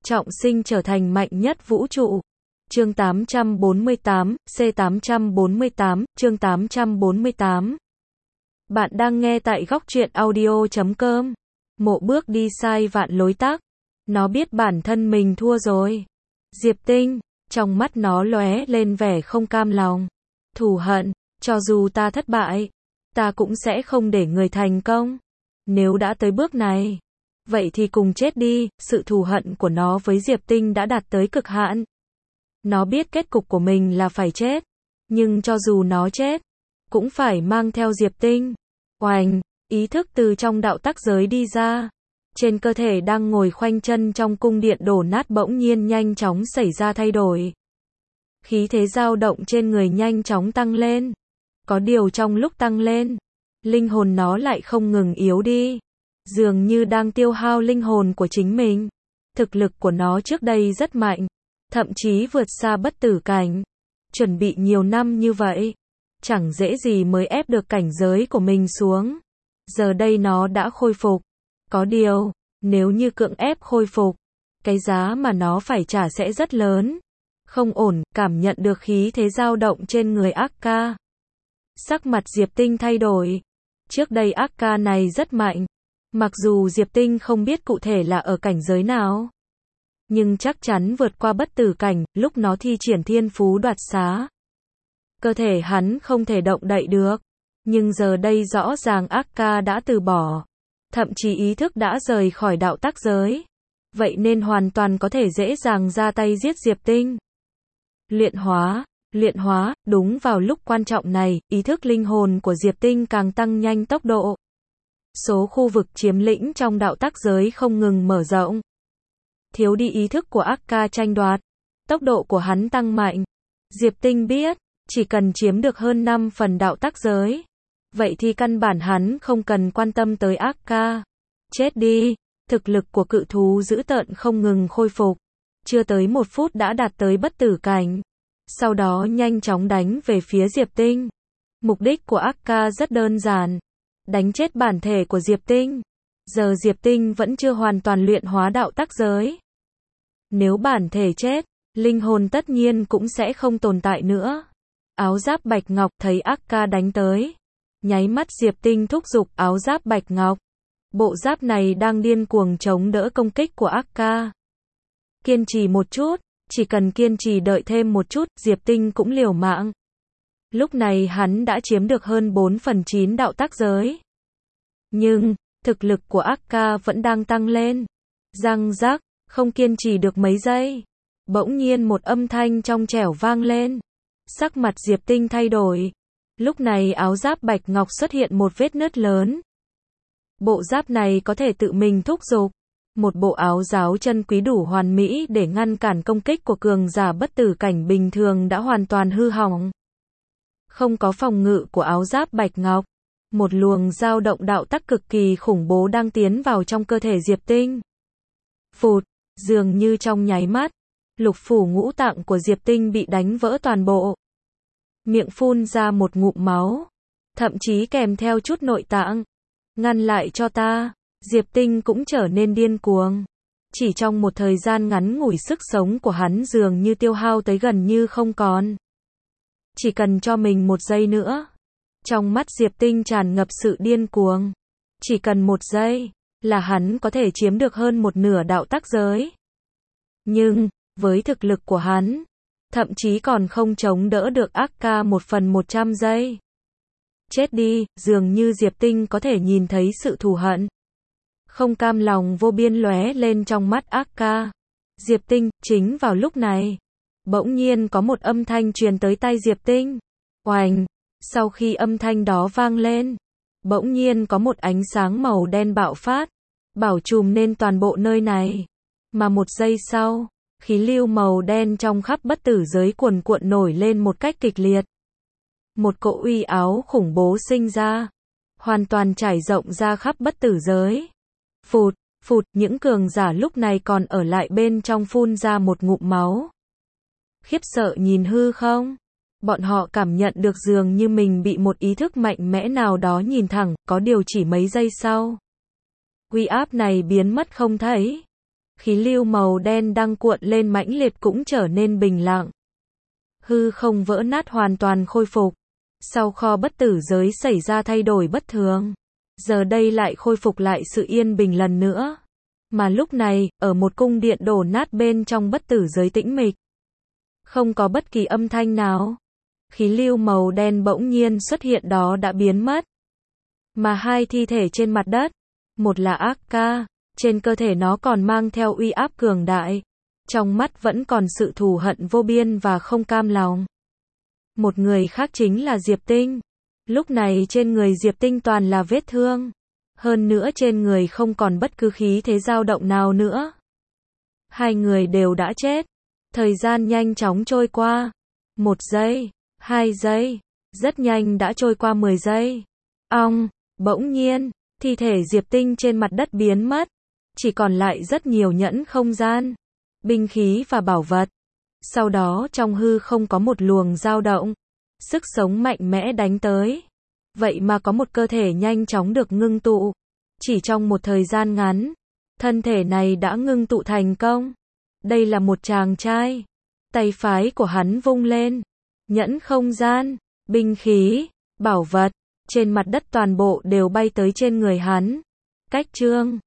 trọng sinh trở thành mạnh nhất vũ trụ. Chương 848, C848, chương 848. Bạn đang nghe tại góc truyện audio.com. Mộ bước đi sai vạn lối tắc. Nó biết bản thân mình thua rồi. Diệp Tinh, trong mắt nó lóe lên vẻ không cam lòng. Thù hận, cho dù ta thất bại, ta cũng sẽ không để người thành công. Nếu đã tới bước này, vậy thì cùng chết đi. Sự thù hận của nó với Diệp Tinh đã đạt tới cực hạn. Nó biết kết cục của mình là phải chết, nhưng cho dù nó chết, cũng phải mang theo Diệp Tinh. Oành, ý thức từ trong đạo tắc giới đi ra. Trên cơ thể đang ngồi khoanh chân trong cung điện đổ nát bỗng nhiên nhanh chóng xảy ra thay đổi. Khí thế dao động trên người nhanh chóng tăng lên. Có điều trong lúc tăng lên, linh hồn nó lại không ngừng yếu đi. Dường như đang tiêu hao linh hồn của chính mình. Thực lực của nó trước đây rất mạnh, thậm chí vượt xa bất tử cảnh. Chuẩn bị nhiều năm như vậy, chẳng dễ gì mới ép được cảnh giới của mình xuống. Giờ đây nó đã khôi phục. Có điều, nếu như cưỡng ép khôi phục, cái giá mà nó phải trả sẽ rất lớn. Không ổn, cảm nhận được khí thế dao động trên người ác ca. Sắc mặt Diệp Tinh thay đổi. Trước đây ác ca này rất mạnh. Mặc dù Diệp Tinh không biết cụ thể là ở cảnh giới nào, nhưng chắc chắn vượt qua bất tử cảnh, lúc nó thi triển thiên phú đoạt xá. Cơ thể hắn không thể động đậy được. Nhưng giờ đây rõ ràng ác ca đã từ bỏ. Thậm chí ý thức đã rời khỏi đạo tắc giới. Vậy nên hoàn toàn có thể dễ dàng ra tay giết Diệp Tinh. Luyện hóa, đúng vào lúc quan trọng này, ý thức linh hồn của Diệp Tinh càng tăng nhanh tốc độ. Số khu vực chiếm lĩnh trong đạo tắc giới không ngừng mở rộng. Thiếu đi ý thức của ác ca tranh đoạt. Tốc độ của hắn tăng mạnh. Diệp Tinh biết, chỉ cần chiếm được hơn 5 phần đạo tắc giới, vậy thì căn bản hắn không cần quan tâm tới ác ca. Chết đi. Thực lực của cự thú dữ tợn không ngừng khôi phục. Chưa tới 1 phút đã đạt tới bất tử cảnh. Sau đó nhanh chóng đánh về phía Diệp Tinh. Mục đích của ác ca rất đơn giản. Đánh chết bản thể của Diệp Tinh. Giờ Diệp Tinh vẫn chưa hoàn toàn luyện hóa đạo tắc giới. Nếu bản thể chết, linh hồn tất nhiên cũng sẽ không tồn tại nữa. Áo giáp bạch ngọc thấy ác ca đánh tới. Nháy mắt Diệp Tinh thúc giục áo giáp bạch ngọc. Bộ giáp này đang điên cuồng chống đỡ công kích của ác ca. Kiên trì một chút, chỉ cần kiên trì đợi thêm một chút, Diệp Tinh cũng liều mạng. Lúc này hắn đã chiếm được hơn 4/9 đạo tắc giới. Nhưng, thực lực của ác ca vẫn đang tăng lên. Răng rắc, không kiên trì được mấy giây. Bỗng nhiên một âm thanh trong trẻo vang lên. Sắc mặt Diệp Tinh thay đổi. Lúc này áo giáp bạch ngọc xuất hiện một vết nứt lớn. Bộ giáp này có thể tự mình thúc giục. Một bộ áo giáo chân quý đủ hoàn mỹ để ngăn cản công kích của cường giả bất tử cảnh bình thường đã hoàn toàn hư hỏng. Không có phòng ngự của áo giáp bạch ngọc. Một luồng dao động đạo tắc cực kỳ khủng bố đang tiến vào trong cơ thể Diệp Tinh. Phụt, dường như trong nháy mắt, lục phủ ngũ tạng của Diệp Tinh bị đánh vỡ toàn bộ. Miệng phun ra một ngụm máu, thậm chí kèm theo chút nội tạng. Ngăn lại cho ta. Diệp Tinh cũng trở nên điên cuồng. Chỉ trong một thời gian ngắn ngủi sức sống của hắn dường như tiêu hao tới gần như không còn. Chỉ cần cho mình 1 giây nữa. Trong mắt Diệp Tinh tràn ngập sự điên cuồng. Chỉ cần 1 giây, là hắn có thể chiếm được hơn 1/2 đạo tắc giới. Nhưng, với thực lực của hắn, thậm chí còn không chống đỡ được ác ca 1/100 giây. Chết đi, dường như Diệp Tinh có thể nhìn thấy sự thù hận. Không cam lòng vô biên lóe lên trong mắt ác ca. Diệp Tinh, chính vào lúc này, bỗng nhiên có một âm thanh truyền tới tai Diệp Tinh. Oành, sau khi âm thanh đó vang lên, bỗng nhiên có một ánh sáng màu đen bạo phát, bao trùm nên toàn bộ nơi này. Mà 1 giây sau, khí lưu màu đen trong khắp bất tử giới cuồn cuộn nổi lên một cách kịch liệt. Một cỗ uy áo khủng bố sinh ra, hoàn toàn trải rộng ra khắp bất tử giới. Phụt, phụt, những cường giả lúc này còn ở lại bên trong phun ra một ngụm máu. Khiếp sợ nhìn hư không? Bọn họ cảm nhận được dường như mình bị một ý thức mạnh mẽ nào đó nhìn thẳng, có điều chỉ mấy giây sau. Uy áp này biến mất không thấy. Khí lưu màu đen đang cuộn lên mãnh liệt cũng trở nên bình lặng. Hư không vỡ nát hoàn toàn khôi phục. Sau kho bất tử giới xảy ra thay đổi bất thường. Giờ đây lại khôi phục lại sự yên bình lần nữa. Mà lúc này, ở một cung điện đổ nát bên trong bất tử giới tĩnh mịch. Không có bất kỳ âm thanh nào. Khí lưu màu đen bỗng nhiên xuất hiện đó đã biến mất. Mà hai thi thể trên mặt đất. Một là Akka, trên cơ thể nó còn mang theo uy áp cường đại. Trong mắt vẫn còn sự thù hận vô biên và không cam lòng. Một người khác chính là Diệp Tinh. Lúc này trên người Diệp Tinh toàn là vết thương. Hơn nữa trên người không còn bất cứ khí thế dao động nào nữa. Hai người đều đã chết. Thời gian nhanh chóng trôi qua. 1 giây, 2 giây, rất nhanh đã trôi qua 10 giây. Bỗng nhiên, thi thể Diệp Tinh trên mặt đất biến mất. Chỉ còn lại rất nhiều nhẫn không gian, binh khí và bảo vật. Sau đó trong hư không có một luồng dao động. Sức sống mạnh mẽ đánh tới. Vậy mà có một cơ thể nhanh chóng được ngưng tụ. Chỉ trong một thời gian ngắn, thân thể này đã ngưng tụ thành công. Đây là một chàng trai. Tay phải của hắn vung lên. Nhẫn không gian, binh khí, bảo vật, trên mặt đất toàn bộ đều bay tới trên người hắn. Cách chương